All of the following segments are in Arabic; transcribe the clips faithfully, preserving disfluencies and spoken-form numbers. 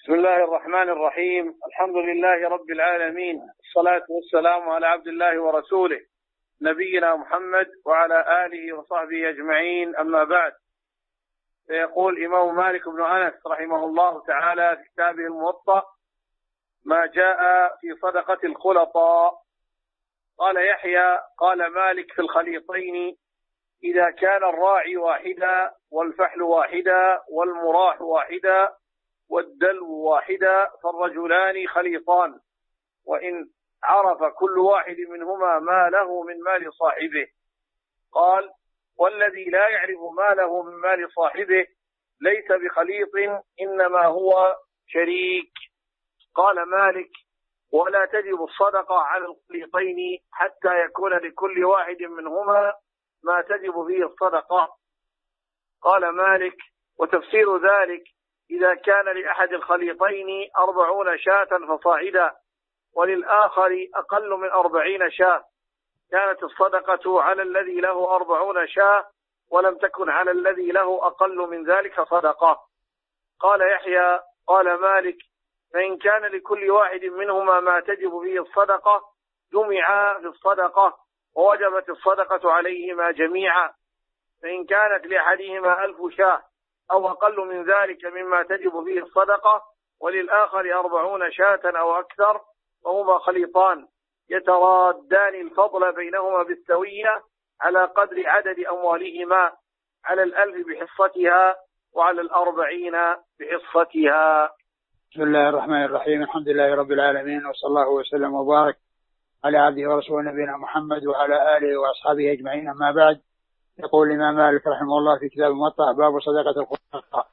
بسم الله الرحمن الرحيم. الحمد لله رب العالمين، الصلاة والسلام على عبد الله ورسوله نبينا محمد وعلى آله وصحبه أجمعين، أما بعد. فيقول إمام مالك بن أنس رحمه الله تعالى في كتابه الموطأ: ما جاء في صدقة الخلطاء. قال يحيى: قال مالك في الخليطين: إذا كان الراعي واحدا والفحل واحدا والمراح واحدا والدلو واحدا فالرجلان خليطان، وإن عرف كل واحد منهما ما له من مال صاحبه. قال: والذي لا يعرف ما له من مال صاحبه ليس بخليط، إنما هو شريك. قال مالك: ولا تجب الصدقة على الخليطين حتى يكون لكل واحد منهما ما تجب فيه الصدقة. قال مالك: وتفسير ذلك إذا كان لأحد الخليطين أربعون شاة فصاعدا وللآخر أقل من أربعين شاة، كانت الصدقة على الذي له أربعون شاة ولم تكن على الذي له أقل من ذلك صدقة. قال يحيى: قال مالك: فإن كان لكل واحد منهما ما تجب فيه الصدقة جمعا في الصدقة ووجبت الصدقة عليهما جميعا. فإن كانت لأحدهما ألف شاة أو أقل من ذلك مما تجب فيه الصدقة وللآخر أربعون شاة أو أكثر فهما خليطان يترادان الفضل بينهما بالسوية على قدر عدد أموالهما، على الألف بحصتها وعلى الأربعين بحصتها. بسم الله الرحمن الرحيم. الحمد لله رب العالمين، وصلى الله وسلم وبارك على عبده ورسوله نبينا محمد وعلى آله وأصحابه أجمعين، أما بعد. يقول الإمام مالك رحمه الله في كتاب الموطأ: باب صدقة الخلطاء.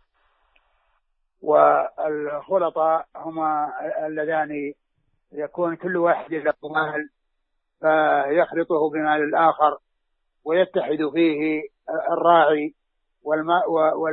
والخلطاء هما اللذان يكون كل واحد له مال فيخلطه بمال الآخر ويتحد فيه الراعي والماء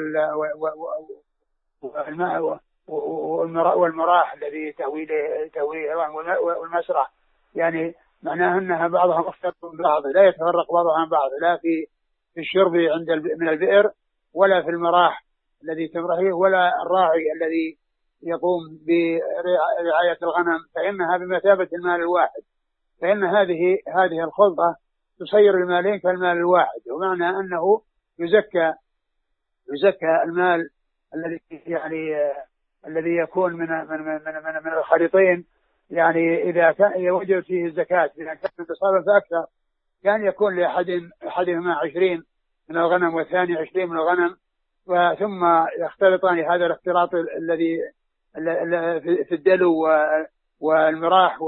والمراح الذي تهويه والمسرح، يعني معناه أنها بعضها مختلط ببعض، لا يتفرق بعضها عن بعض، لا في في الشرب عند من البئر ولا في المراح الذي تمرحه ولا الراعي الذي يقوم برعاية الغنم، فإنها بمثابة المال الواحد. فإن هذه هذه الخلطة تصير المالين كالمال الواحد، ومعنى أنه يزكى يزكى المال الذي يعني الذي يكون من من من من, من الخليطين، يعني إذا كان وجب فيه الزكاة، إذا كان انتصابا فأكثر كان يكون لأحد أحدهما عشرين من الغنم والثاني عشرين من الغنم، ثم يختلطان هذا الاختلاط الذي في الدلو والمراح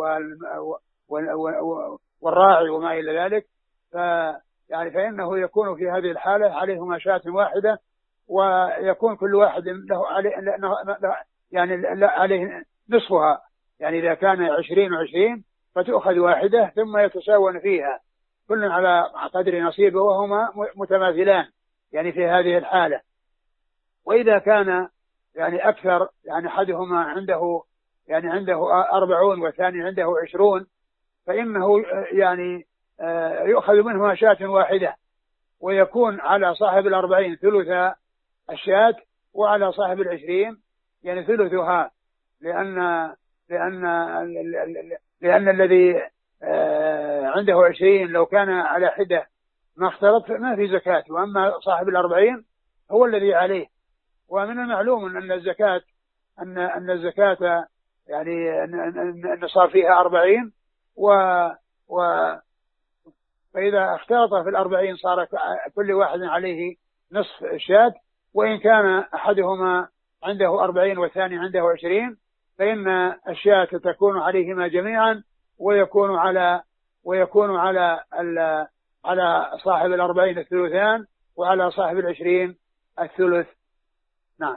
والراعي وما إلى ذلك، يعني فإنه يكون في هذه الحالة عليهما شاة واحدة، ويكون كل واحد له عليه يعني عليه نصفها، يعني إذا كان عشرين وعشرين فتؤخذ واحدة ثم يتساون فيها كل على قدر نصيبه وهما متماثلان يعني في هذه الحالة. وإذا كان يعني أكثر، يعني أحدهما عنده يعني عنده أربعون والثاني عنده عشرون، فإنه يعني يؤخذ منهما شاة واحدة، ويكون على صاحب الأربعين ثلث الشاة وعلى صاحب العشرين يعني ثلثها، لأن لأن لأن الذي عنده عشرين لو كان على حدة ما اختلط ما في زكاة، وأما صاحب الأربعين هو الذي عليه. ومن المعلوم أن الزكاة أن أن الزكاة يعني أن صار فيها أربعين، و و فإذا اختلط في الأربعين صار كل واحد عليه نصف الشاة، وإن كان أحدهما عنده أربعين والثاني عنده عشرين فإن الشاة تكون عليهما جميعا، ويكون على ويكون على على صاحب الأربعين الثلثان وعلى صاحب العشرين الثلث. نعم.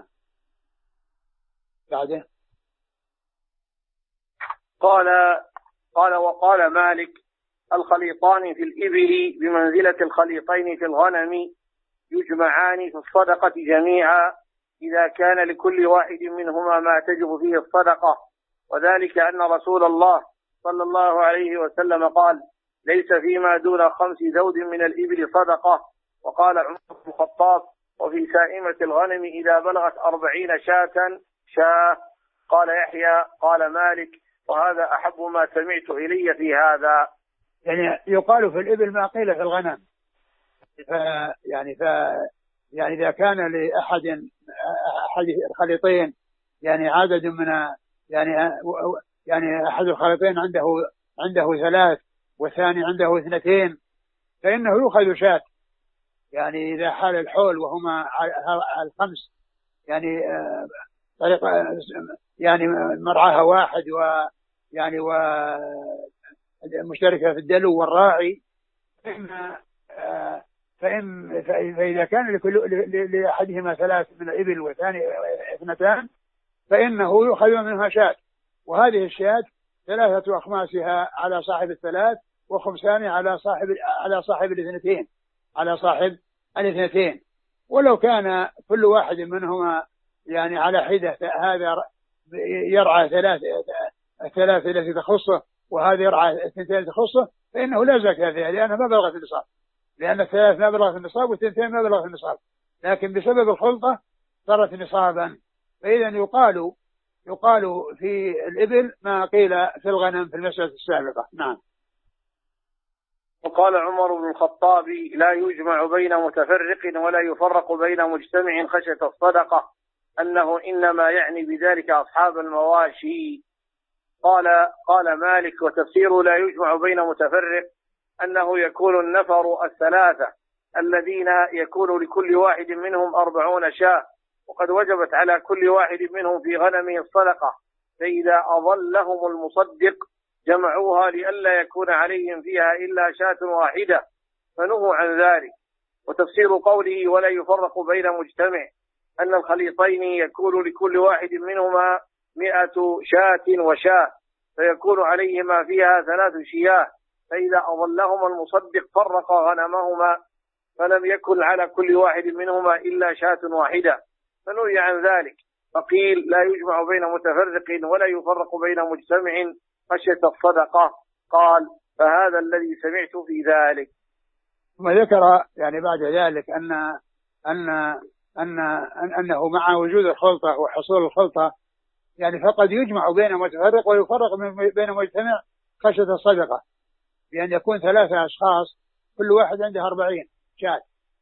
بعده قال قال وقال مالك: الخليطان في الإبل بمنزلة الخليطين في الغنم، يجمعان في الصدقة جميعا إذا كان لكل واحد منهما ما تجب فيه الصدقة، وذلك أن رسول الله صلى الله عليه وسلم قال: ليس فيما دون خمس ذود من الإبل صدقة. وقال عمر بن الخطاب: وفي سائمة الغنم إذا بلغت أربعين شاة شاة. قال يحيى قال مالك وهذا أحب ما سمعت إلي في هذا. يعني يقال في الإبل ما قيل في الغنم. ف يعني ف يعني إذا كان لأحد أحد الخليطين يعني عدد من يعني يعني أحد الخليطين عنده عنده ثلاث والثاني عنده اثنتين فإنه يؤخذ شاة. يعني إذا حال الحول وهما الخمس يعني طريقة يعني مرعاها واحد ويعني ومشتركة في الدلو والراعي فإن فإن فإذا كان لكل لأحدهما ثلاث من الإبل والثاني اثنتان فإنه يؤخذ منها شاة. وهذه الشاة ثلاثة أخماسها على صاحب الثلاث وخمسان على صاحب على صاحب الاثنتين على صاحب الاثنتين. ولو كان كل واحد منهما يعني على حدة هذا يرعى ثلاث الثلاث التي تخصه وهذا يرعى اثنتين تخصه فإنه لا زكاة فيها لأنه ما بلغ في النصاب لأن الثلاث ما بلغ في النصاب والثنتين ما بلغ في النصاب لكن بسبب الخلطة صارت نصابا. فإذا يقال يقال في الإبل ما قيل في الغنم في المسألة السابقة. نعم. وقال عمر بن الخطاب لا يجمع بين متفرق ولا يفرق بين مجتمع خشية الصدقة أنه إنما يعني بذلك أصحاب المواشي. قال قال مالك وتفسير لا يجمع بين متفرق أنه يكون النفر الثلاثة الذين يكون لكل واحد منهم أربعون شاة وقد وجبت على كل واحد منهم في غنمه الصدقة فإذا أضلهم المصدق جمعوها لئلا يكون عليهم فيها إلا شاة واحدة فنهوا عن ذلك. وتفسير قوله ولا يفرق بين مجتمع أن الخليطين يكون لكل واحد منهما مئة شاة وشاة فيكون عليهما فيها ثلاث شياه فإذا أضلهما المصدق فرق غنمهما فلم يكن على كل واحد منهما إلا شاة واحدة فنهي عن ذلك. فقيل لا يجمع بين متفرق ولا يفرق بين مجتمع خشية الصدقة. قال فهذا الذي سمعت في ذلك. ثم ذكر يعني بعد ذلك أن أن أن أنه مع وجود الخلطة وحصول الخلطة يعني فقد يجمع بين متفرق ويفرق بين مجتمع خشية الصدقة بأن يكون ثلاثة أشخاص كل واحد عنده أربعين شاة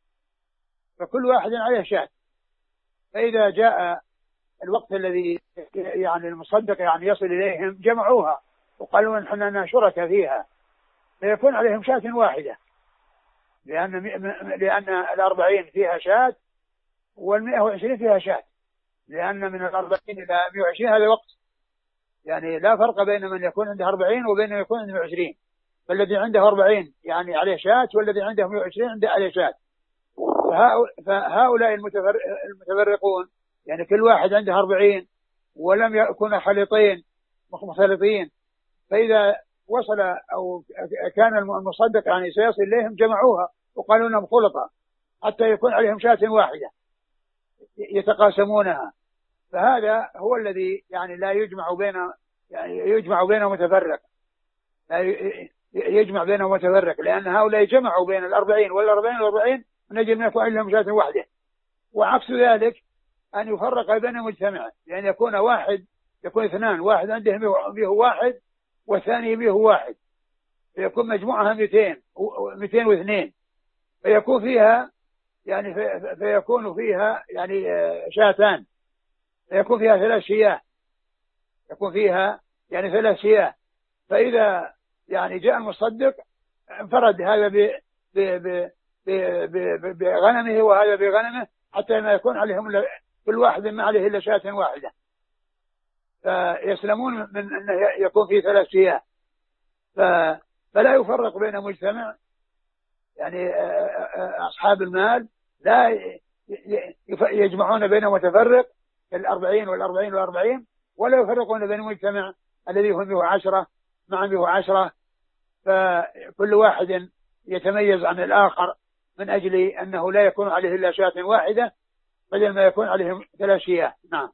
فكل واحد عليه شاة فإذا جاء الوقت الذي يعني المصدق يعني يصل إليهم جمعوها وقالوا نحن شركاء فيها فيكون عليهم شاة واحدة لأن لأن الأربعين فيها شاة والمئة وعشرين فيها شاة لأن من الأربعين إلى مئة وعشرين هذا وقت يعني لا فرق بين من يكون عنده أربعين وبين من يكون عنده مئة وعشرين فالذي عنده أربعين يعني عليه شاة والذي عنده مئة وعشرين عنده عليه شاة. فهؤلاء المتفرقون يعني كل واحد عنده أربعين ولم يكونوا خليطين مختلطين فإذا وصل أو كان المصدق يعني سيصل إليهم جمعوها وقالوا لهم خلطة حتى يكون عليهم شاة واحدة يتقاسمونها. فهذا هو الذي يعني لا يجمع بين يعني يجمع بينه متفرق لا يجمع بينه متفرق لأن هؤلاء جمعوا بين الأربعين والأربعين والأربعين نجد أن يكون لهم شاة واحدة. وعكس ذلك أن يفرق بين مجتمع لأن يكون واحد يكون اثنان واحد عنده به واحد والثاني به واحد فيكون مجموعها مئتين مئتين واثنين فيكون فيها يعني في فيكون فيها يعني شاتان فيكون فيها ثلاث شياه يكون فيها يعني ثلاث شياه. فإذا يعني جاء المصدق انفرد هذا ب ب ب بغنمه وهذا بغنمه حتى ما يكون عليهم كل واحد ما عليه إلا شاة واحدة فيسلمون من أن يكون فيه ثلاث شياه. فلا يفرق بين مجتمع يعني أصحاب المال لا يجمعون بين متفرق الأربعين والأربعين والأربعين ولا يفرقون بين مجتمع الذي هم به عشرة مع به عشرة فكل واحد يتميز عن الآخر من أجل أنه لا يكون عليه إلا شاة واحدة بدل ما يكون عليهم ثلاث شياه. نعم.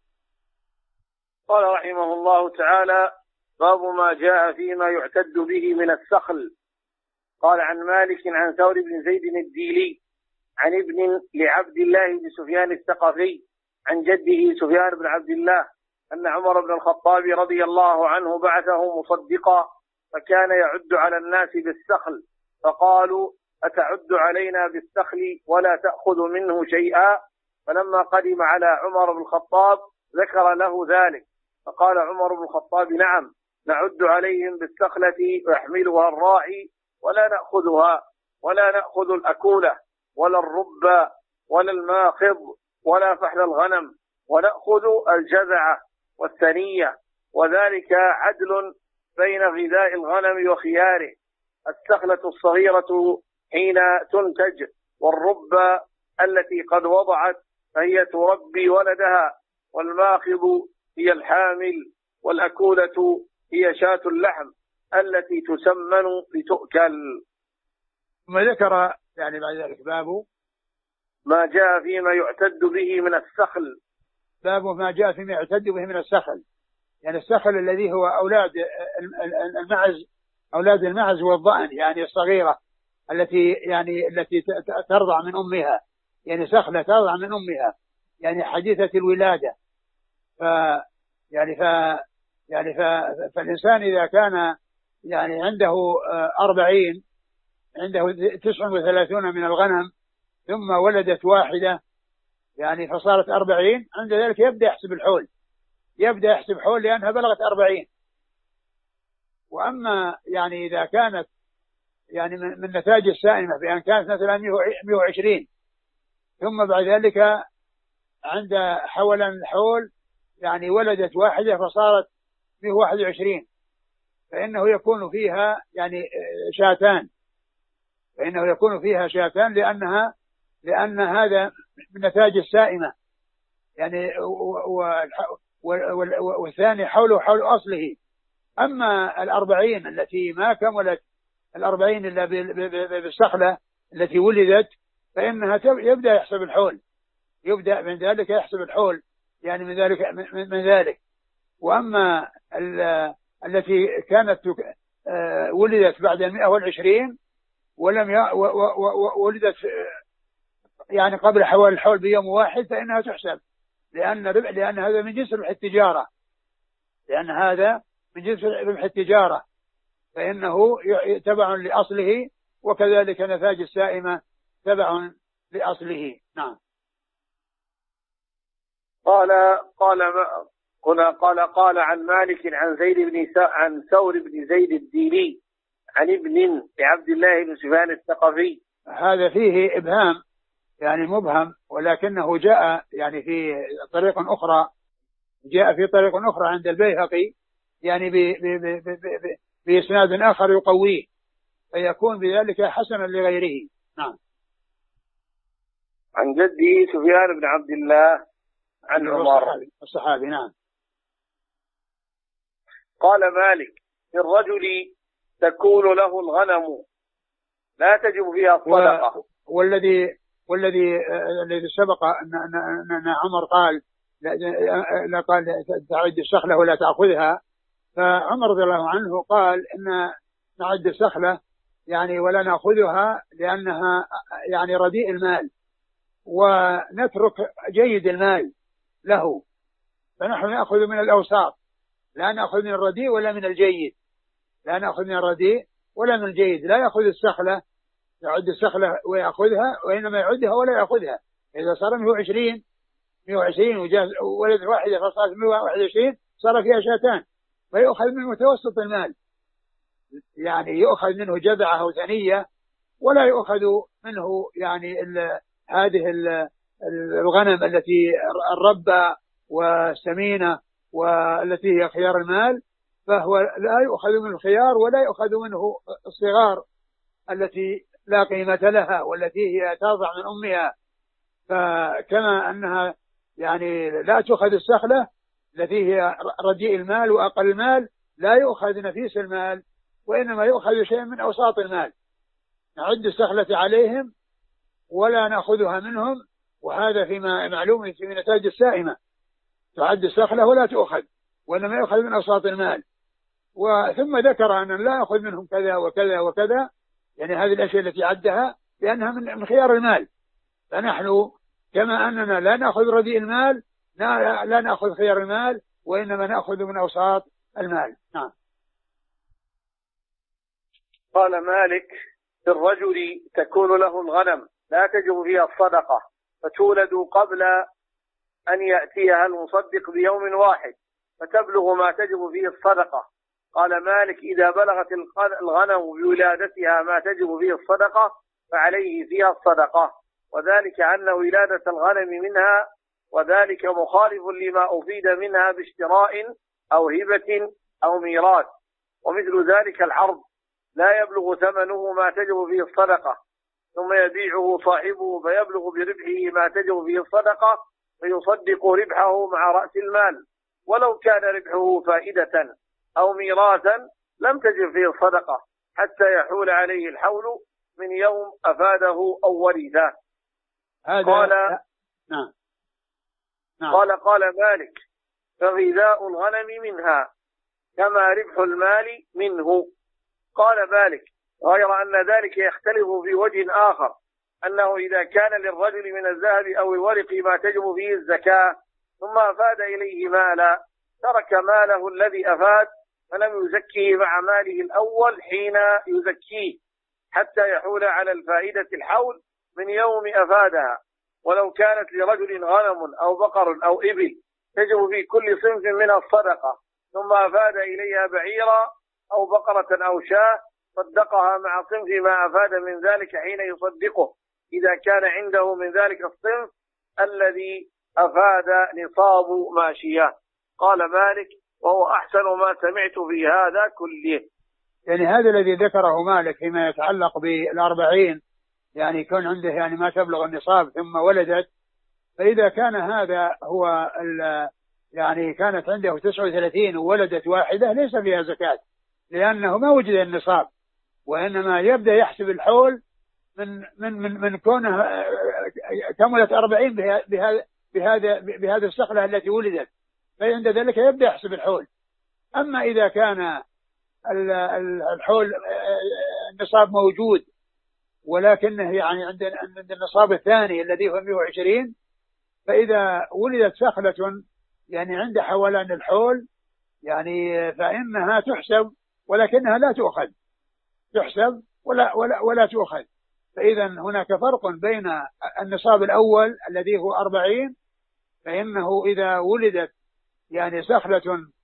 قال رحمه الله تعالى باب ما جاء فيما يعتد به من السخل. قال عن مالك عن ثور بن زيد الديلي عن ابن لعبد الله بن سفيان الثقفي عن جده سفيان بن عبد الله أن عمر بن الخطاب رضي الله عنه بعثه مصدقا فكان يعد على الناس بالسخل، فقالوا أتعد علينا بالسخل ولا تأخذ منه شيئا؟ فلما قدم على عمر بن الخطاب ذكر له ذلك، فقال عمر بن الخطاب نعم نعد عليهم بالسخلة ويحملها الراعي ولا نأخذها، ولا نأخذ الأكولة ولا الرب ولا الماخض ولا فحل الغنم، ونأخذ الجذعة والثنية، وذلك عدل بين غذاء الغنم وخياره. السخلة الصغيرة حين تنتج، والرب التي قد وضعت فهي تربي ولدها، والماخض هي الحامل، والأكولة هي شاة اللحم التي تسمن لتؤكل. ثم ذكر يعني بعد ذلك باب ما جاء فيما يعتد به من السخل. باب ما جاء فيما يعتد به من السخل، يعني السخل الذي هو أولاد المعز، أولاد المعز والضأن، يعني الصغيرة التي يعني التي ترضع من أمها، يعني سخلة ترضع من أمها، يعني حديثة الولادة. ف يعني ف يعني ف... فالإنسان إذا كان يعني عنده أربعين، عنده تسع وثلاثون من الغنم، ثم ولدت واحدة يعني فصارت أربعين، عند ذلك يبدأ يحسب الحول، يبدأ يحسب حول لأنها بلغت أربعين. وأما يعني إذا كانت يعني من نتاج السائمة بأن كانت مثلا مئة وعشرين، ثم بعد ذلك عند حولا الحول يعني ولدت واحدة فصارت مئة وواحد وعشرين، فإنه يكون فيها يعني شاتان، فإنه يكون فيها شاتان لأنها لأن هذا من نتاج السائمة يعني، والثاني حوله حول أصله. أما الأربعين التي ما كملت الأربعين إلا بالسخلة التي ولدت، فإنها يبدأ يحسب الحول، يبدأ من ذلك يحسب الحول يعني من ذلك من ذلك. وأما التي كانت ولدت بعد المئة والعشرين ولم ي... و... و... ولدت يعني قبل حوالي الحول بيوم واحد، فإنها تحسب، لأن ربح لأن هذا من جنس ربح التجارة، لأن هذا من جنس ربح التجارة، فإنه تبع لأصله، وكذلك نتاج السائمة تبع لأصله. نعم. قال قال هنا قال قال عن مالك عن زيد بن عن ثور بن زيد الديني عن ابن لعبد الله بن سفيان الثقفي. هذا فيه إبهام يعني مبهم، ولكنه جاء يعني في طريق أخرى، جاء في طريق أخرى عند البيهقي يعني بإسناد آخر يقويه، فيكون بذلك حسنا لغيره. نعم. عن جدي سفيان بن عبد الله عن عمر الصحابي. نعم. قال مالك في الرجل تكون له الغنم لا تجب فيها الصدقة. والذي والذي الذي سبق أن أن عمر قال لا قال تعد السخلة ولا تأخذها، فعمر رضي الله عنه قال إن نعد السخلة يعني ولا نأخذها لأنها يعني رديء المال، ونترك جيد المال له، فنحن نأخذ من الأوساط، لا نأخذ من الرديء ولا من الجيد، لا نأخذ من الرديء ولا من الجيد. لا يأخذ السخلة، يعد السخلة ويأخذها، وإنما يعدها ولا يأخذها. إذا صار مئة وعشرين مئة وعشرين وجاز ولد واحدة فصارت مئة وواحد وعشرين، صار فيها شاتان، فيؤخذ من متوسط المال، يعني يؤخذ منه جذعة أو ثنية، ولا يؤخذ منه يعني ال هذه ال الغنم التي الربة والسمينة والتي هي خيار المال، فهو لا يؤخذ منه الخيار ولا يؤخذ منه الصغار التي لا قيمة لها والتي هي ترضع من أمها. فكما أنها يعني لا تؤخذ السخلة التي هي رديء المال وأقل المال، لا يؤخذ نفيس المال، وإنما يؤخذ شيء من أوساط المال. نعد السخلة عليهم ولا نأخذها منهم، وهذا فيما معلوم في نتاج السائمة، تعد السخلة ولا تؤخذ، وإنما يؤخذ من أوساط المال. وثم ذكر أن لا يأخذ منهم كذا وكذا وكذا، يعني هذه الأشياء التي عدها لأنها من خيار المال. فنحن كما أننا لا نأخذ رديء المال لا نأخذ خيار المال، وإنما نأخذ من أوساط المال. نعم. قال مالك: في الرجل تكون له الغنم لا تجب فيها الصدقة، فتولد قبل أن يأتيها المصدق بيوم واحد، فتبلغ ما تجب فيه الصدقة. قال مالك: إذا بلغت الغنم بولادتها ما تجب فيه الصدقة فعليه فيها الصدقة، وذلك أن ولادة الغنم منها وذلك مخالف لما أفيد منها باشتراء أو هبة أو ميراث. ومثل ذلك العرض لا يبلغ ثمنه ما تجب فيه الصدقة، ثم يبيعه صاحبه فيبلغ بربحه ما تجب فيه الصدقة، فيصدق ربحه مع رأس المال، ولو كان ربحه فائدة أو ميراثا لم تجب فيه الصدقة حتى يحول عليه الحول من يوم أفاده أو ورثه. قال نعم. نعم. قال قال مالك: فغذاء الغنم منها كما ربح المال منه. قال مالك: غير أن ذلك يختلف في وجه آخر، أنه إذا كان للرجل من الذهب أو الورق ما تجب فيه الزكاة ثم أفاد إليه مالا، ترك ماله الذي أفاد فلم يزكيه مع ماله الأول حين يزكيه حتى يحول على الفائدة الحول من يوم أفادها. ولو كانت لرجل غنم أو بقر أو إبل تجب في كل صنف منها الصدقة، ثم أفاد إليها بعيرا أو بقرة أو شاة، صدقها مع صنف ما أفاد من ذلك حين يصدقه، إذا كان عنده من ذلك الصنف الذي أفاد نصاب ماشية. قال مالك: وهو أحسن ما سمعت في هذا كله. يعني هذا الذي ذكره مالك فيما يتعلق بالأربعين، يعني يكون عنده يعني ما تبلغ النصاب ثم ولدت، فإذا كان هذا هو يعني كانت عنده تسعة وثلاثين وولدت واحدة ليس فيها زكاة، لأنه ما وجد النصاب، وإنما يبدأ يحسب الحول من من من من كونه كملت أربعين بهذا بهذا بهذه الصقلة التي ولدت، فعند ذلك يبدأ يحسب الحول. أما إذا كان الحول النصاب موجود ولكنه يعني عند عند النصاب الثاني الذي هو مئة وعشرين، فإذا ولدت صقلة يعني عند حولان الحول يعني فإنها تحسب ولكنها لا تؤخذ، تحسب ولا ولا ولا تؤخذ. فإذا هناك فرق بين النصاب الأول الذي هو أربعين، فإنه إذا ولدت يعني صقلة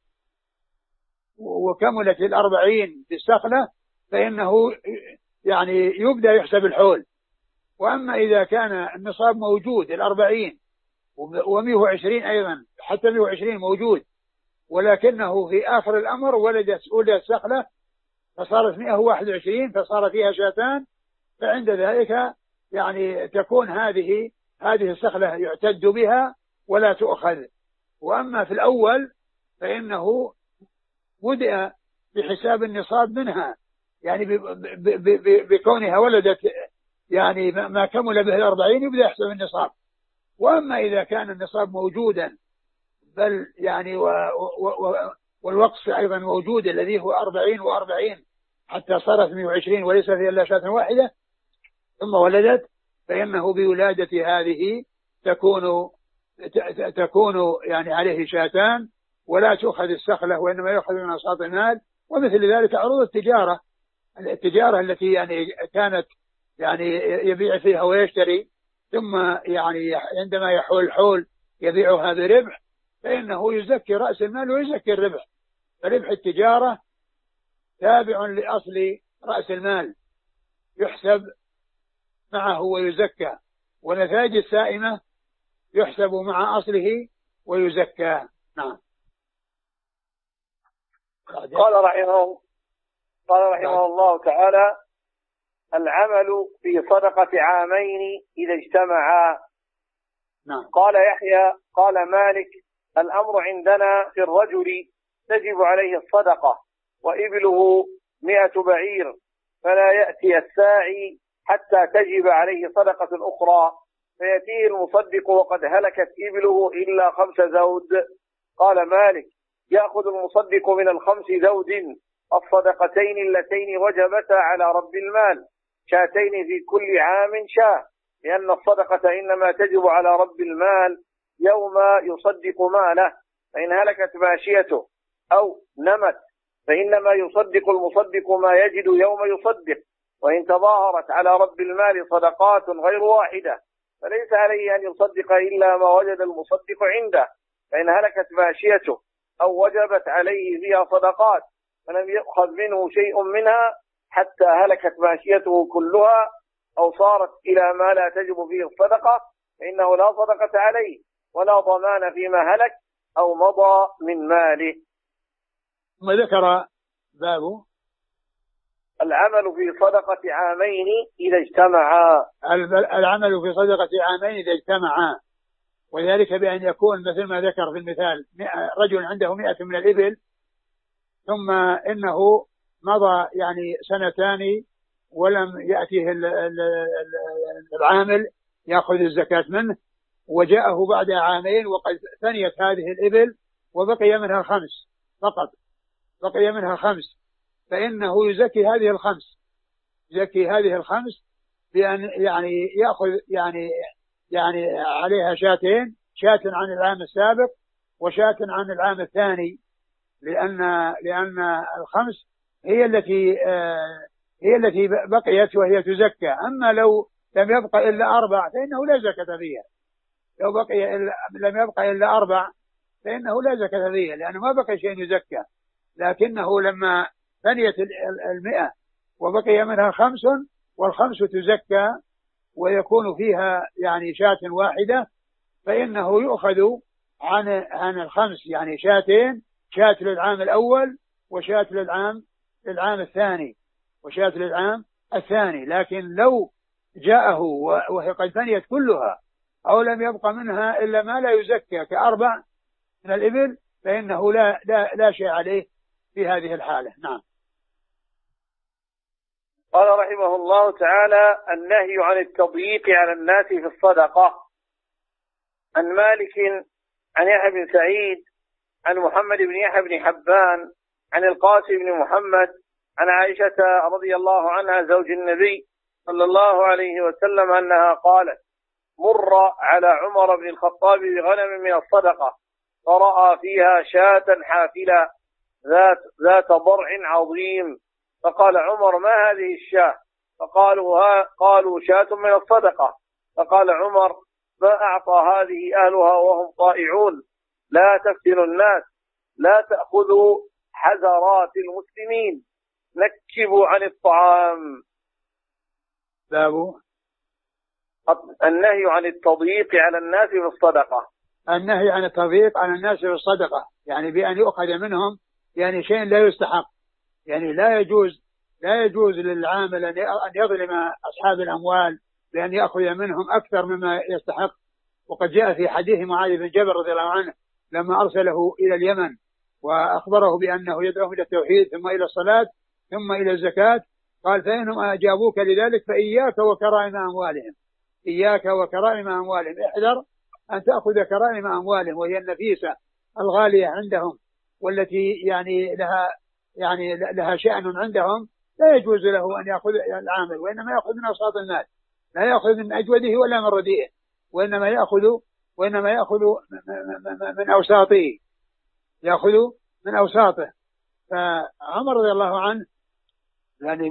وكملت الأربعين بالصقلة فإنه يعني يبدأ يحسب الحول. وأما إذا كان النصاب موجود الأربعين ومئة وعشرين أيضا حتى مئة وعشرين موجود، ولكنه في آخر الأمر ولدت ولدت صقلة فصارت مئة وواحد وعشرين فصار فيها شاتان، فعند ذلك يعني تكون هذه هذه الصقلة يعتد بها ولا تؤخذ. وأما في الأول فإنه بدأ بحساب النصاب منها، يعني بكونها ولدت يعني ما كمل به الأربعين يبدأ يحسب النصاب. وأما إذا كان النصاب موجودا بل يعني و و والوقف أيضا موجود الذي هو أربعين وأربعين حتى صارت مئة وعشرين وليس فيها إلا شاة واحدة ثم ولدت، فإنه بولادة هذه تكون تكون يعني عليه شاتان ولا تؤخذ الصقلة، وإنما يؤخذ من أوساط المال. ومثل ذلك عروض التجارة التجارة التي يعني كانت يعني يبيع فيها ويشتري، ثم يعني عندما يحول الحول يبيعها بربح، فإنه يزكي رأس المال ويزكي الربح. فربح التجارة تابع لأصل رأس المال يحسب معه ويزكى، ونتاج السائمة يحسب مع أصله ويزكى. نعم. قال رحمه قال رحمه الله تعالى: العمل في صدقة عامين إذا اجتمعا. نعم. قال يحيى: قال مالك: الأمر عندنا في الرجل تجب عليه الصدقة وإبله مئة بعير، فلا يأتي الساعي حتى تجب عليه صدقة أخرى، فيأتيه المصدق وقد هلكت إبله إلا خمس زود. قال مالك: يأخذ المصدق من الخمس زود الصدقتين اللتين وجبتا على رب المال، شاتين في كل عام شاة، لأن الصدقة إنما تجب على رب المال يوم يصدق ماله، فإن هلكت ماشيته أو نمت فإنما يصدق المصدق ما يجد يوم يصدق، وإن تظاهرت على رب المال صدقات غير واحدة فليس عليه أن يصدق إلا ما وجد المصدق عنده، فإن هلكت ماشيته أو وجبت عليه فيها صدقات فلم يأخذ منه شيء منها حتى هلكت ماشيته كلها أو صارت إلى ما لا تجب فيه الصدقة فإنه لا صدقة عليه ولا ضمان فيما هلك أو مضى من ماله. ثم ذكر باب العمل في صدقة عامين إذا اجتمعا. العمل في صدقة عامين إذا اجتمعا، وذلك بأن يكون مثل ما ذكر في المثال رجل عنده مئة من الإبل ثم إنه مضى يعني سنتان ولم يأتيه العامل يأخذ الزكاة منه، وجاءه بعد عامين وقد ثنيت هذه الإبل وبقي منها خمس فقط، بقي منها خمس، فإنه يزكي هذه الخمس، يزكي هذه الخمس بأن يعني يأخذ يعني يعني عليها شاتين، شاة عن العام السابق وشاة عن العام الثاني، لأن لأن الخمس هي التي هي التي بقيت وهي تزكى. أما لو لم يبقى إلا أربع فإنه لا زكاة فيها، لو بقي إلا لم يبقى إلا أربع فإنه لا زكاة فيها لأنه ما بقي شيء يزكى، لكنه لما ثنيت المئة وبقي منها خمس والخمس تزكى ويكون فيها يعني شاة واحدة فإنه يؤخذ عن عن الخمس يعني شاتين، شاة للعام الأول وشاة للعام للعام الثاني وشاة للعام الثاني. لكن لو جاءه وهي قد ثنيت كلها أو لم يبقى منها إلا ما لا يزكى كأربع من الإبل فإنه لا لا لا شيء عليه في هذه الحالة. نعم. قال رحمه الله تعالى: النهي عن التضييق على الناس في الصدقة. عن مالك عن يحيى بن سعيد عن محمد بن يحيى بن حبان عن القاسم بن محمد عن عائشة رضي الله عنها زوج النبي صلى الله عليه وسلم أنها قالت: مر على عمر بن الخطاب بغنم من الصدقة فرأى فيها شاة حافلة ذات ذات ضرع عظيم، فقال عمر: ما هذه الشاة؟ فقالوا ها قالوا شاة من الصدقة. فقال عمر: ما أعطى هذه أهلها وهم طائعون، لا تفتنوا الناس، لا تأخذوا حذرات المسلمين، نكبوا عن الطعام. باب النهي عن التضييق على الناس في الصدقة. النهي عن التضييق على الناس في الصدقة يعني بأن يؤخذ منهم يعني شيء لا يستحق، يعني لا يجوز لا يجوز للعامل أن يظلم أصحاب الأموال بأن يأخذ منهم أكثر مما يستحق. وقد جاء في حديث معاذ بن جبل رضي الله عنه لما أرسله إلى اليمن وأخبره بأنه يدعوهم إلى التوحيد ثم إلى الصلاة ثم إلى الزكاة، قال: فإنهم أجابوك لذلك فإياك وكرائم أموالهم، إياك وكرائم أموالهم، احذر أن تأخذ كرائم أموالهم وهي النفيسة الغالية عندهم والتي يعني لها يعني لها شأن عندهم، لا يجوز له أن يأخذ العامل، وإنما يأخذ من أوساط المال، لا يأخذ من أجوده ولا من رديئه، وإنما يأخذ وإنما يأخذ من أوساطه، يأخذ من أوساطه. فعمر رضي الله عنه يعني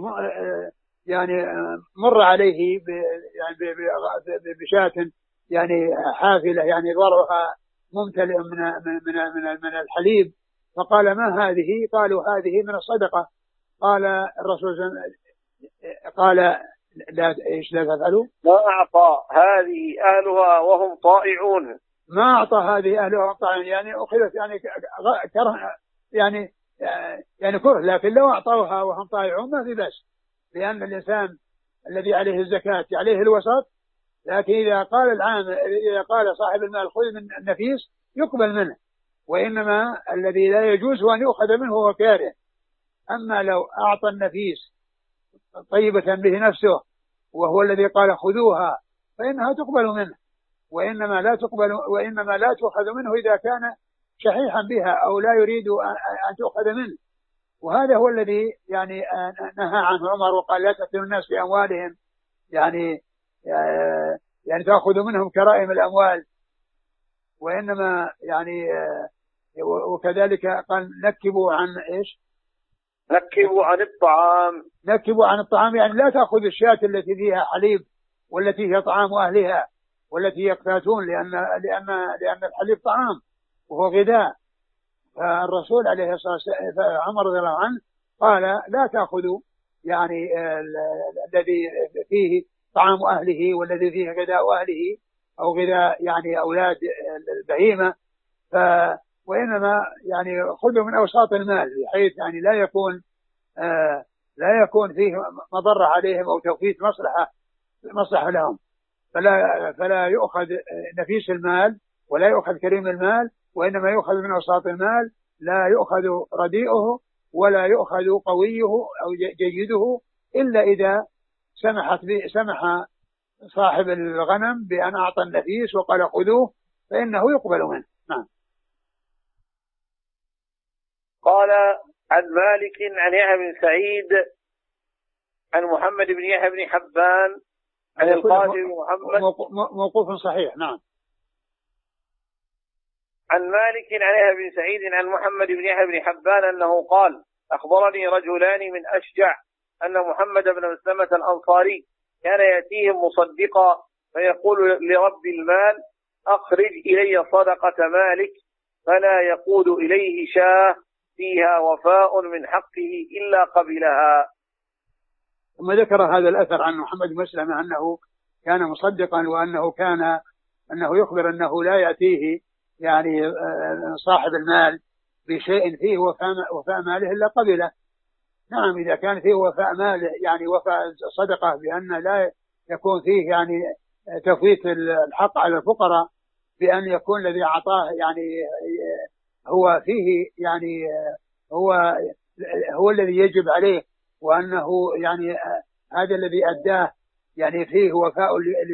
يعني مر عليه يعني بشاة يعني حافلة يعني ضرعها ممتلئ من من من من الحليب، فقال: ما هذه؟ قالوا: هذه من الصدقة. قال الرسول قال: لا ايش لا تفعلوا؟ ما أعطى هذه أهلها وهم طائعون. ما أعطى هذه أهلها وهم طائعون يعني أخذت يعني كره يعني يعني كره، لكن لو أعطوها وهم طائعون ما في بس، لأن الإنسان الذي عليه الزكاة عليه الوسط، لكن إذا قال العام إذا قال صاحب المال خذ من النفيس يقبل منه، وإنما الذي لا يجوز هو أن يؤخذ منه وهو كاره. أما لو أعطى النفيس طيبة به نفسه وهو الذي قال خذوها فإنها تقبل منه، وإنما لا تقبل وإنما لا تؤخذ منه إذا كان شحيحا بها أو لا يريد أن تؤخذ منه. وهذا هو الذي يعني نهى عنه عمر وقال: لا تفتنوا الناس في أموالهم، يعني يعني تأخذ منهم كرائم الأموال، وإنما يعني وكذلك قال نكبوا عن إيش؟ نكبوا عن الطعام. نكبوا عن الطعام يعني لا تأخذ الشاة التي فيها حليب والتي هي طعام أهلها والتي يقتاتون، لأن لأن لأن الحليب طعام وهو غذاء. فالرسول عليه الصلاة والسلام عمر رضي الله عنه قال لا تأخذوا يعني الذي فيه طعام أهله والذي فيه غذاء أهله أو غذاء يعني أولاد البهيمة، ف وإنما يعني خذوا من أوساط المال بحيث يعني لا يكون آه لا يكون فيه مضرة عليهم أو توفيت مصلحة مصلحة لهم. فلا فلا يؤخذ نفيس المال ولا يؤخذ كريم المال، وإنما يؤخذ من أوساط المال، لا يؤخذ رديئه ولا يؤخذ قويه أو جيده إلا إذا سمحت سمح صاحب الغنم بأن أعطى النفيس وقال خذوه فإنه يقبل منه. نعم. قال عن مالك عن يحيى بن سعيد عن محمد بن يحيى بن حبان عن القاسم بن محمد موقوف صحيح. نعم. عن مالك عن يحيى بن سعيد عن محمد بن يحيى بن حبان أنه قال أخبرني رجلان من أشجع أن محمد بن مسلمة الأنصاري كان يأتيهم مصدقا فيقول لرب المال أخرج إلي صدقة مالك، فلا يقود إليه شاه فيها وفاء من حقه إلا قبلها. ثم ذكر هذا الأثر عن محمد بن مسلمة أنه كان مصدقا وأنه كان أنه يخبر أنه لا يأتيه يعني صاحب المال بشيء فيه وفاء ماله إلا قبله. نعم، إذا كان فيه وفاء ماله يعني وفاء صدقة بأن لا يكون فيه يعني تفويت الحق على الفقراء، بأن يكون الذي أعطاه يعني هو فيه يعني هو هو الذي يجب عليه، وأنه يعني هذا الذي أداه يعني فيه وفاء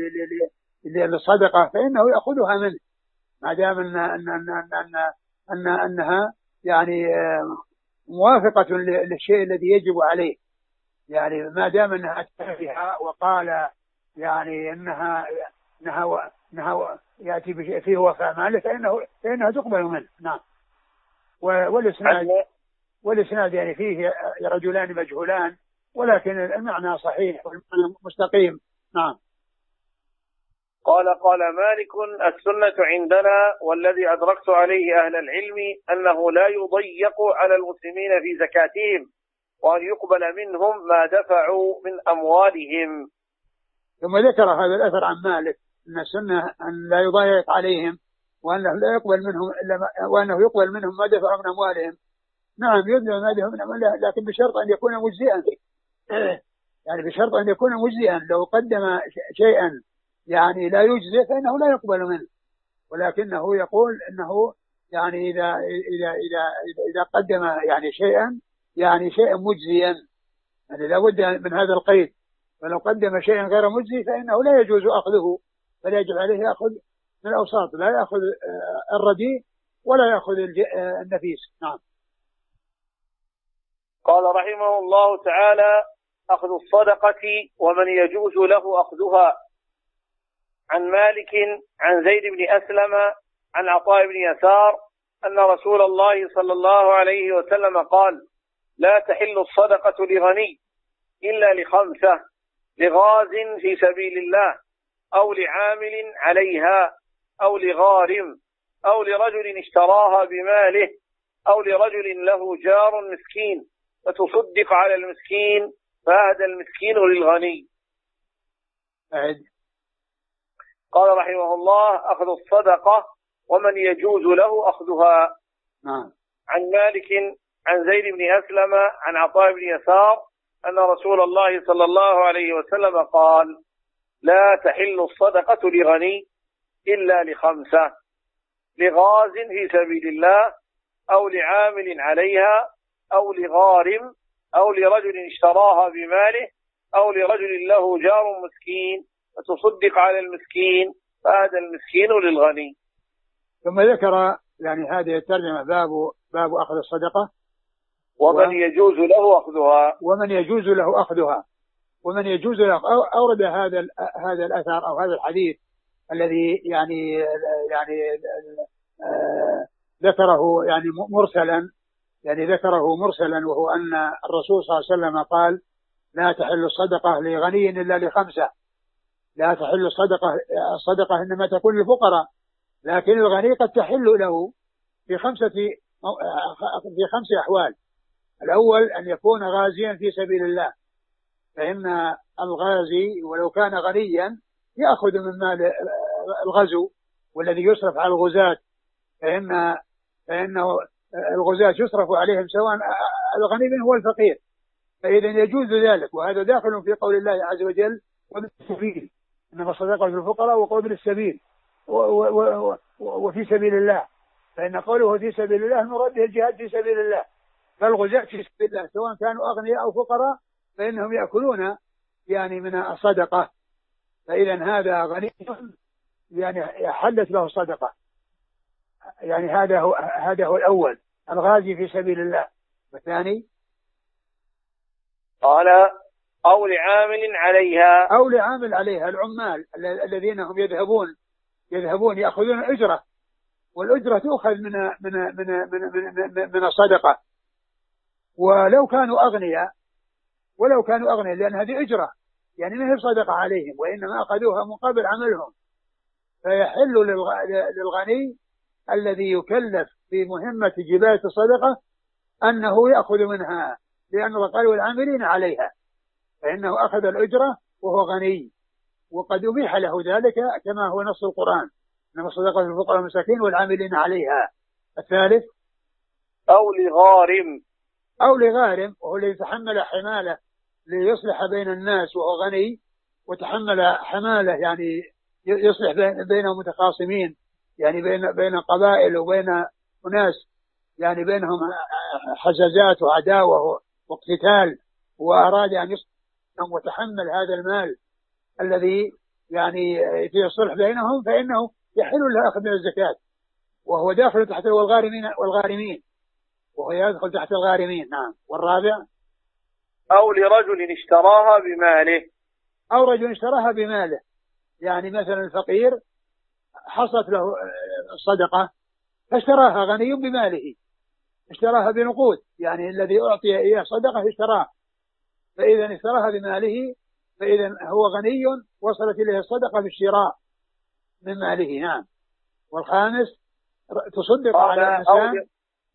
للصدقة فإنه يأخذها منه، ما دام أن أن أن أن أن أنها يعني موافقة للشيء الذي يجب عليه. يعني ما دام أنها تفيها وقال يعني أنها أنها أنها يأتي بشيء فيه وفاء ماله فإنه فإنها تقبل منه. نعم. والإسناد والإسناد يعني فيه رجلان مجهولان ولكن المعنى صحيح والمعنى مستقيم. نعم. قال قال مالك السنة عندنا والذي أدركت عليه أهل العلم أنه لا يضيق على المسلمين في زكاتهم، وأن يقبل منهم ما دفعوا من أموالهم. ثم ذكر هذا الأثر عن مالك أن السنة أن لا يضيق عليهم وأنه لا يقبل منهم إلا وأنه يقبل منهم ما دفعوا من أموالهم. نعم، يقبل ما دفعوا من أموالهم لكن بشرط أن يكون مجزئا، يعني بشرط أن يكون مجزئا. لو قدم شيئا يعني لا يجزئ فإنه لا يقبل منه، ولكنه يقول أنه يعني إذا إذا إذا إذا قدم يعني شيئا يعني شيئا مجزيا، يعني لا بد من هذا القيد. فلو قدم شيئا غير مجزي فإنه لا يجوز أخذه، بل يجب عليه يأخذ من الأوساط، لا يأخذ الرديء ولا يأخذ النفيس. نعم. قال رحمه الله تعالى أخذ الصدقة ومن يجوز له أخذها. عن مالك عن زيد بن أسلم عن عطاء بن يسار أن رسول الله صلى الله عليه وسلم قال لا تحل الصدقة لغني إلا لخمسة: لغاز في سبيل الله، أو لعامل عليها، أو لغارم، أو لرجل اشتراها بماله، أو لرجل له جار مسكين فتصدق على المسكين فهذا المسكين للغني. أعد. قال رحمه الله أخذ الصدقة ومن يجوز له أخذها. نعم. عن مالك عن زيد بن أسلم عن عطاء بن يسار أن رسول الله صلى الله عليه وسلم قال لا تحل الصدقة لغني إلا لخمسة: لغاز في سبيل الله، أو لعامل عليها، أو لغارم، أو لرجل اشتراها بماله، أو لرجل له جار مسكين فتصدق على المسكين فهذا المسكين للغني. ثم ذكر يعني هذه الترجمة باب باب أخذ الصدقة ومن و... يجوز له أخذها. ومن يجوز له أخذها ومن يجوز له أورد هذا هذا الأثر أو هذا الحديث الذي يعني يعني ذكره يعني مرسلا، يعني ذكره مرسلا، وهو أن الرسول صلى الله عليه وسلم قال: لا تحل الصدقة لغني إلا لخمسة. لا تحل الصدقة الصدقة إنما تكون للفقراء، لكن الغني قد تحل له في خمسة في خمس أحوال. الأول أن يكون غازيا في سبيل الله، فإن الغازي ولو كان غنيا يأخذ من مال الغزو والذي يصرف على الغزاة، فإن فإنه الغزاة يصرف عليهم سواء الغني منه هو الفقير، فإذا يجوز ذلك. وهذا داخل في قول الله عز وجل: وابن السبيل، إنما الصدقة للفقراء وابن السبيل وفي سبيل الله. فإن قوله في سبيل الله المراد به الجهاد في سبيل الله، فالغزاة في سبيل الله سواء كانوا أغنياء أو فقراء فإنهم يأكلون يعني من الصدقة. فإذا هذا غني يعني حلت له الصدقة، يعني هذا هو هذا هو الأول، الغازي في سبيل الله. والثاني قال: أو لعامل عليها، أو لعامل عليها، العمال الذين هم يذهبون يذهبون يأخذون أجرة، والأجرة تؤخذ من من من من من, من الصدقة، ولو كانوا أغنياء ولو كانوا أغنياء لأن هذه أجرة، يعني ما هي صدقة عليهم، وإنما أخذوها مقابل عملهم. فيحل للغني الذي يكلف في مهمة جباية الصدقة أنه يأخذ منها، لأنه قال: والعاملين عليها، فإنه أخذ الأجرة وهو غني، وقد أبيح له ذلك كما هو نص القرآن: إنما الصدقة للفقراء والمساكين والعاملين عليها. الثالث أو لغارم، أو لغارم، وهو الذي تحمل حمالة ليصلح بين الناس وهو غني، وتحمل حمالة يعني يصلح بين متخاصمين، يعني بين بين قبائل وبين أناس يعني بينهم حزازات وعداوة واقتتال، وأراد أن يصلح وتحمل هذا المال الذي يعني فيه الصلح بينهم، فإنه يحل له أخذ من الزكاة، وهو داخل تحت والغارمين والغارمين وهو يدخل تحت الغارمين. نعم. والرابع أو لرجل اشتراها بماله، أو رجل اشتراها بماله، يعني مثلا الفقير حصلت له الصدقة فاشتراها غني بماله، اشتراها بنقود، يعني الذي أعطي إياه صدقة اشتراها، فإذا اشتراها بماله فإذا هو غني وصلت إليه الصدقة بالشراء من ماله. نعم. والخامس تصدق على إنسان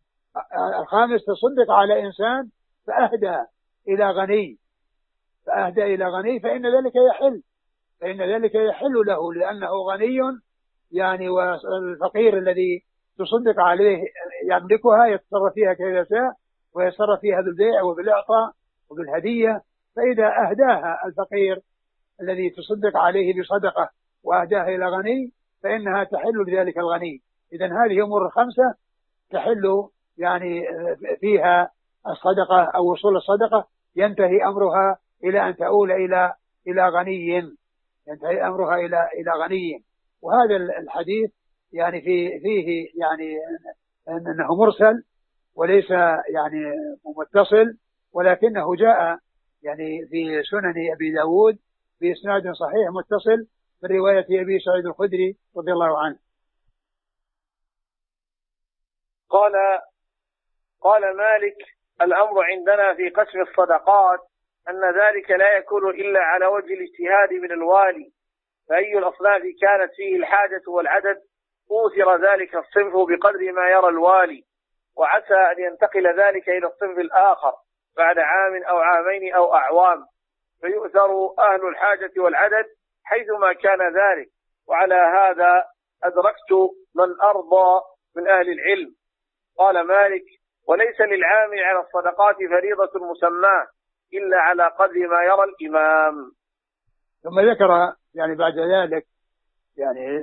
الخامس تصدق على إنسان فأهدى إلى غني فأهدى إلى غني فإن ذلك يحل فإن ذلك يحل له، لأنه غني يعني، والفقير الذي تصدق عليه يملكها يتصرف فيها كيف يشاء، ويتصرف فيها بالبيع وبالإعطاء وبالهدية. فإذا أهداها الفقير الذي تصدق عليه بصدقة وأهداها إلى غني فإنها تحل لذلك الغني. إذن هذه أمور الخمسة تحل يعني فيها الصدقة أو وصول الصدقة، ينتهي أمرها إلى أن تؤول إلى إلى غني ينتهي أمرها إلى إلى غني. وهذا الحديث يعني في فيه يعني أنه مرسل وليس يعني متصل، ولكنه جاء يعني في سنن أبي داود بإسناد صحيح متصل من رواية أبي سعيد الخدري رضي الله عنه. قال قال مالك: الأمر عندنا في قسم الصدقات أن ذلك لا يكون إلا على وجه الاجتهاد من الوالي، فأي الأصناف كانت فيه الحاجة والعدد أوثر ذلك الصنف بقدر ما يرى الوالي، وعسى أن ينتقل ذلك إلى الصنف الآخر بعد عام أو عامين أو أعوام، فيؤثر أهل الحاجة والعدد حيثما كان ذلك. وعلى هذا أدركت من أرضى من أهل العلم. قال مالك: وليس للعامل على الصدقات فريضة مسماة إلا على قدر ما يرى الإمام. ثم ذكر يعني بعد ذلك يعني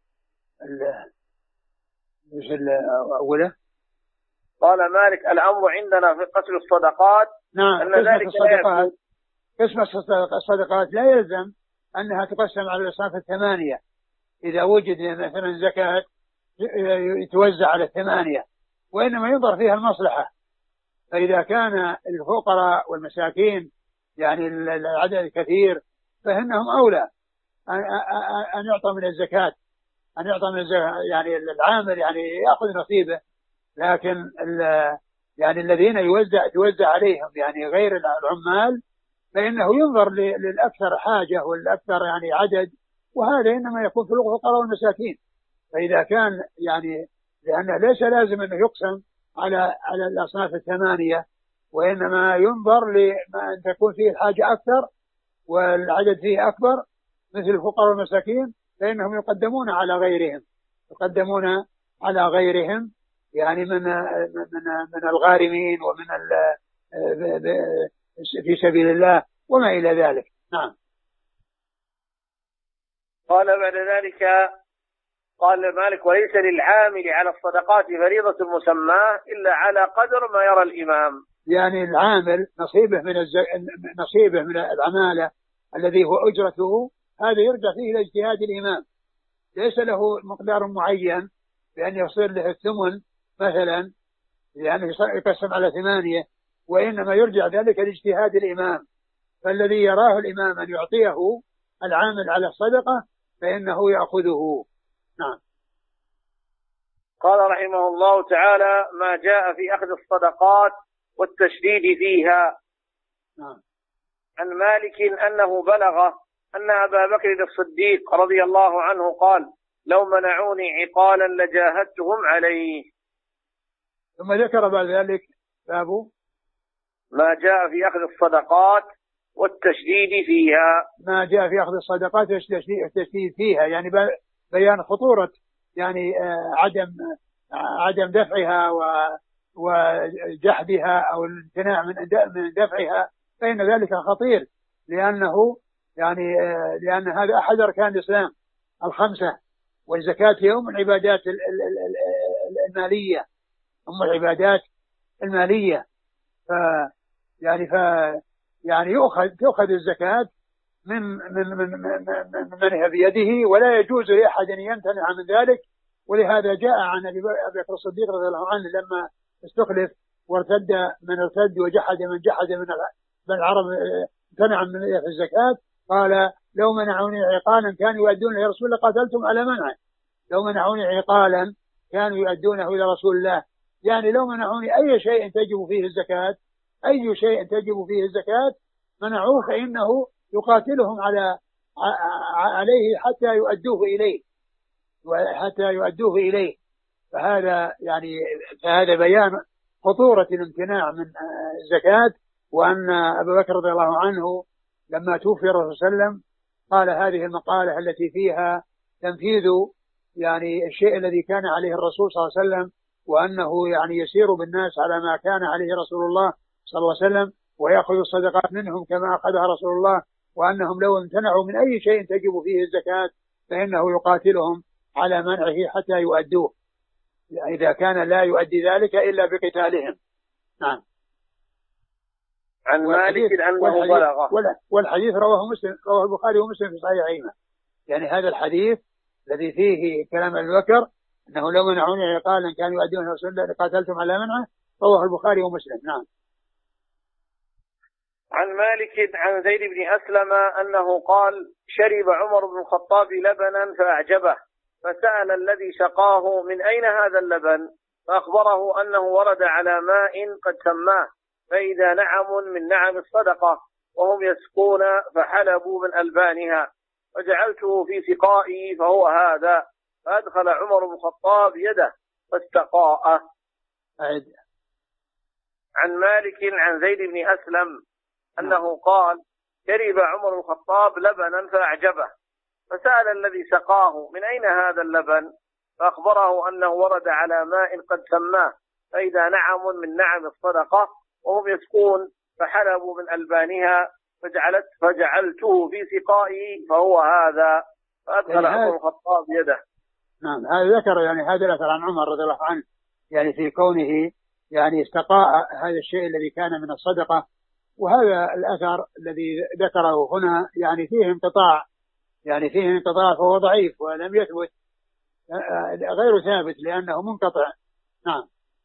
ايش الأولى؟ قال مالك: الأمر عندنا في قسم الصدقات نعم أن ذلك الصدقات قسم الصدقات لا يلزم أنها تقسم على الأصناف الثمانية. إذا وجد مثلا زكاة يتوزع على الثمانية، وإنما ينظر فيها المصلحة. فإذا كان الفقراء والمساكين يعني العدد كثير فإنهم أولى أن يعطى من الزكاة أن يعطى من الزكاة يعني العامل يعني يأخذ نصيبه لكن يعني الذين يوزع توزع عليهم يعني غير العمال فإنه ينظر للأكثر حاجة والأكثر يعني عدد، وهذا إنما يكون في الفقراء والمساكين. فإذا كان يعني لأنه ليس لازم أنه يقسم على على الأصناف الثمانية، وإنما ينظر لما أن تكون فيه الحاجة أكثر والعدد فيه أكبر مثل الفقراء والمساكين، فإنهم يقدمون على غيرهم يقدمون على غيرهم يعني من من من الغارمين ومن في سبيل الله وما إلى ذلك. نعم. قال بعد ذلك قال مالك: وليس للعامل على الصدقات فريضة مسماة إلا على قدر ما يرى الإمام. يعني العامل نصيبه من الز... نصيبه من العمالة الذي هو أجرته، هذا يرجع فيه إلى اجتهاد الإمام، ليس له مقدار معين بأن يصير له الثمن مثلا لأنه يقسم على ثمانية، وإنما يرجع ذلك لاجتهاد الإمام. فالذي يراه الإمام أن يعطيه العامل على الصدقة فإنه يأخذه. نعم. قال رحمه الله تعالى: ما جاء في أخذ الصدقات والتشديد فيها. نعم. عن مالك أنه بلغه أن أبا بكر الصديق رضي الله عنه قال: لو منعوني عقالا لجاهدتهم عليه. ثم ذكر بعد ذلك باب ما جاء في أخذ الصدقات والتشديد فيها. ما جاء في أخذ الصدقات والتشديد فيها يعني بيان خطورة يعني عدم عدم دفعها وجحدها أو الامتناع من دفعها، فإن ذلك خطير، لأنه يعني لأن هذا أحد أركان الإسلام الخمسة، والزكاة هي أم العبادات المالية أم العبادات المالية ف يعني ف يعني يؤخذ تؤخذ الزكاة من من من من منها بيده، ولا يجوز لأحد أن يمتنع من ذلك. ولهذا جاء عن أبي بكر الصديق رضي الله عنه لما استخلف وارتد من ارتد وجحد من جحد من العرب امتنع من الزكاة، قال: لو منعوني عقالا كانوا يؤدونه إلى رسول الله قاتلتم على منعه. لو منعوني عقالا كانوا يؤدونه إلى رسول الله، يعني لو منعوني أي شيء تجب فيه الزكاة أي شيء تجب فيه الزكاة منعوه، فإنه يقاتلهم على عليه حتى يؤدوه إليه حتى يؤدوه إليه. فهذا يعني فهذا بيان خطورة الامتناع من الزكاة، وأن أبا بكر رضي الله عنه لما توفي الرسول صلى الله عليه وسلم قال هذه المقالة التي فيها تنفيذ يعني الشيء الذي كان عليه الرسول صلى الله عليه وسلم، وأنه يعني يسير بالناس على ما كان عليه رسول الله صلى الله عليه وسلم ويأخذ الصدقات منهم كما أخذها رسول الله، وأنهم لو امتنعوا من أي شيء تجب فيه الزكاة فإنه يقاتلهم على منعه حتى يؤدوه، إذا كان لا يؤدي ذلك إلا بقتالهم. نعم. عن مالك أنه بلغه. والحديث رواه مسلم رواه البخاري ومسلم في صحيحيهما، يعني هذا الحديث الذي فيه كلام أبي بكر أنه لو منعوني عقالا كانوا يؤدون رسول الله لقاتلتم على منعه رواه البخاري ومسلم. نعم. عن مالك عن زيد بن أسلم أنه قال: شرب عمر بن الخطاب لبنا فأعجبه، فسأل الذي سقاه: من أين هذا اللبن؟ فأخبره أنه ورد على ماء قد سماه، فإذا نعم من نعم الصدقة وهم يسقون فحلبوا من ألبانها، وجعلته في سقائي فهو هذا. فأدخل عمر بن الخطاب يده فاستقاءه. عن مالك عن زيد بن أسلم أنه قال: شرب عمر بن الخطاب لبنا فأعجبه، فسأل الذي سقاه: من أين هذا اللبن؟ فأخبره أنه ورد على ماء قد سماه، فإذا نعم من نعم الصدقة وهم يسقون فحلبوا من ألبانها، فجعلت فجعلته في سقائي فهو هذا. فأدخل عمر بن الخطاب يده. نعم. هذا ذكر يعني هذا الأثر عن عمر رضي الله عنه يعني في كونه يعني استقاء هذا الشيء الذي كان من الصدقة، وهذا الأثر الذي ذكره هنا يعني فيه انقطاع يعني فيه انقطاع فهو ضعيف ولم يثبت غير ثابت لأنه منقطع. نعم.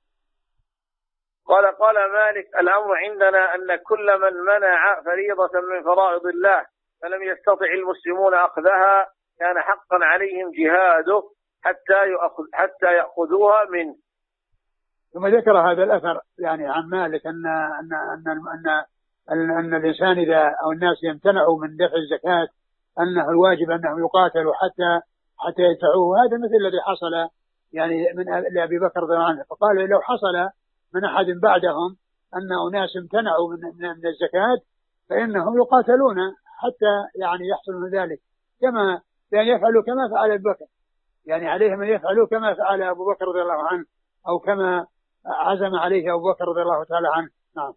قال قال مالك: الأمر عندنا أن كل من منع فريضة من فرائض الله فلم يستطع المسلمون أخذها كان حقا عليهم جهاده حتى يأخذ حتى يأخذوها منه. ثم ذكر هذا الأثر يعني عن مالك أن أن أن أن, أن, أن الإنسان إذا أو الناس يمتنعوا من دفع الزكاة أنه الواجب أنهم يقاتلوا حتى حتى يدفعوه. هذا مثل الذي حصل يعني من أبي بكر رضي الله عنه، فقال لو حصل من أحد بعدهم أن أناس امتنعوا من, من الزكاة فإنهم يقاتلون حتى يعني يحصل من ذلك، كما يعني يفعلوا كما فعل أبو بكر، يعني عليهم أن يفعلوا كما فعل أبو بكر رضي الله عنه أو كما عزم عليه أبو بكر رضي الله تعالى عنه. نعم.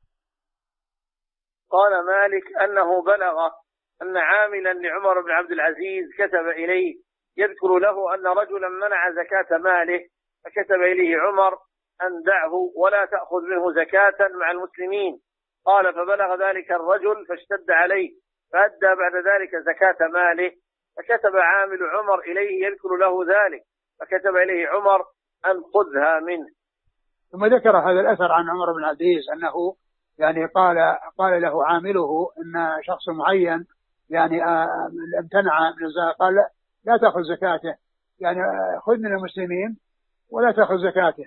قال مالك أنه بلغ أن عاملا لعمر بن عبد العزيز كتب إليه يذكر له أن رجلا منع زكاة ماله، فكتب إليه عمر أن دعه ولا تأخذ منه زكاة مع المسلمين. قال فبلغ ذلك الرجل فاشتد عليه فأدى بعد ذلك زكاة ماله، فكتب عامل عمر إليه يذكر له ذلك، فكتب إليه عمر أن خذها منه. ثم ذكر هذا الأثر عن عمر بن عبد العزيز أنه يعني قال قال له عامله أن شخص معين يعني امتنع من الزكاة، قال لا تأخذ زكاته، يعني خذ من المسلمين ولا تأخذ زكاته.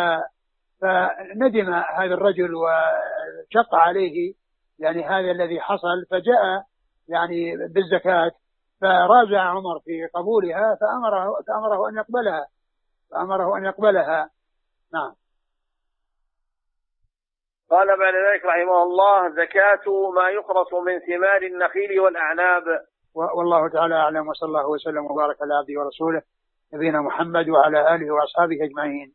فندم هذا الرجل وشق عليه يعني هذا الذي حصل، فجاء يعني بالزكاة، فراجع عمر في قبولها فأمره, فأمره أن يقبلها فأمره أن يقبلها. نعم. قال بعد ذلك رحمه الله زكاة ما يخرص من ثمار النخيل والأعناب. والله تعالى أعلم، وصلى الله وسلم وبارك على عبده ورسوله نبينا محمد وعلى آله وأصحابه أجمعين.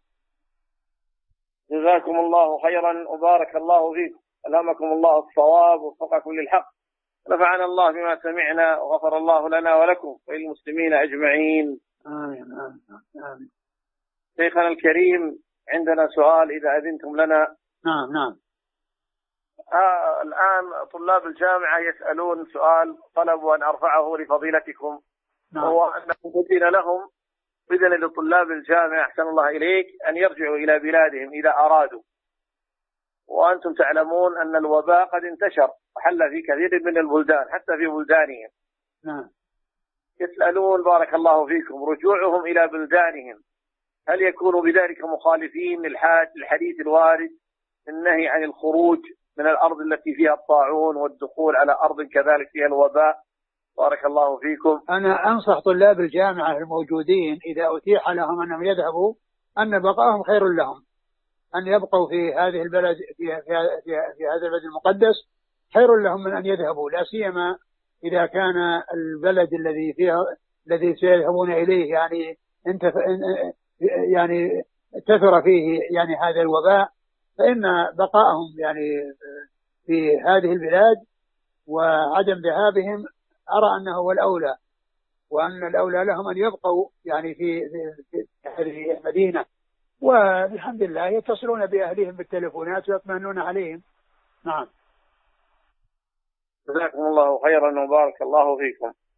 جزاكم الله خيرا وبارك الله فيكم، ألهمكم الله الصواب ووفقكم للحق، نفعنا الله بما سمعنا وغفر الله لنا ولكم وللمسلمين أجمعين. آمين آمين آمين. شيخنا الكريم عندنا سؤال إذا أذنتم لنا. نعم نعم. آه الآن طلاب الجامعة يسألون سؤال طلبوا أن أرفعه لفضيلتكم. نعم. وهو أنه أذن لهم إذن لطلاب الجامعة أحسن الله إليك أن يرجعوا إلى بلادهم إذا أرادوا، وأنتم تعلمون أن الوباء قد انتشر وحل في كثير من البلدان حتى في بلدانهم. نعم. يسألون بارك الله فيكم رجوعهم إلى بلدانهم هل يكونوا بذلك مخالفين للحديث الوارد النهي عن الخروج من الأرض التي فيها الطاعون والدخول على أرض كذلك فيها الوباء؟ بارك الله فيكم. أنا أنصح طلاب الجامعة الموجودين إذا أتيح لهم أنهم يذهبوا أن بقائهم خير لهم، أن يبقوا في هذه البلد في, في, في, في هذا البلد المقدس خير لهم من أن يذهبوا، لا سيما إذا كان البلد الذي فيها الذي سيذهبون إليه يعني انت يعني كثر فيه يعني هذا الوباء، فإن بقائهم يعني في هذه البلاد وعدم ذهابهم أرى أنه هو الأولى، وأن الأولى لهم أن يبقوا يعني في, في, في هذه المدينة، والحمد لله يتصلون بأهلهم بالتلفونات ويطمئنون عليهم. نعم. جزاكم الله خيرا وبارك الله فيكم.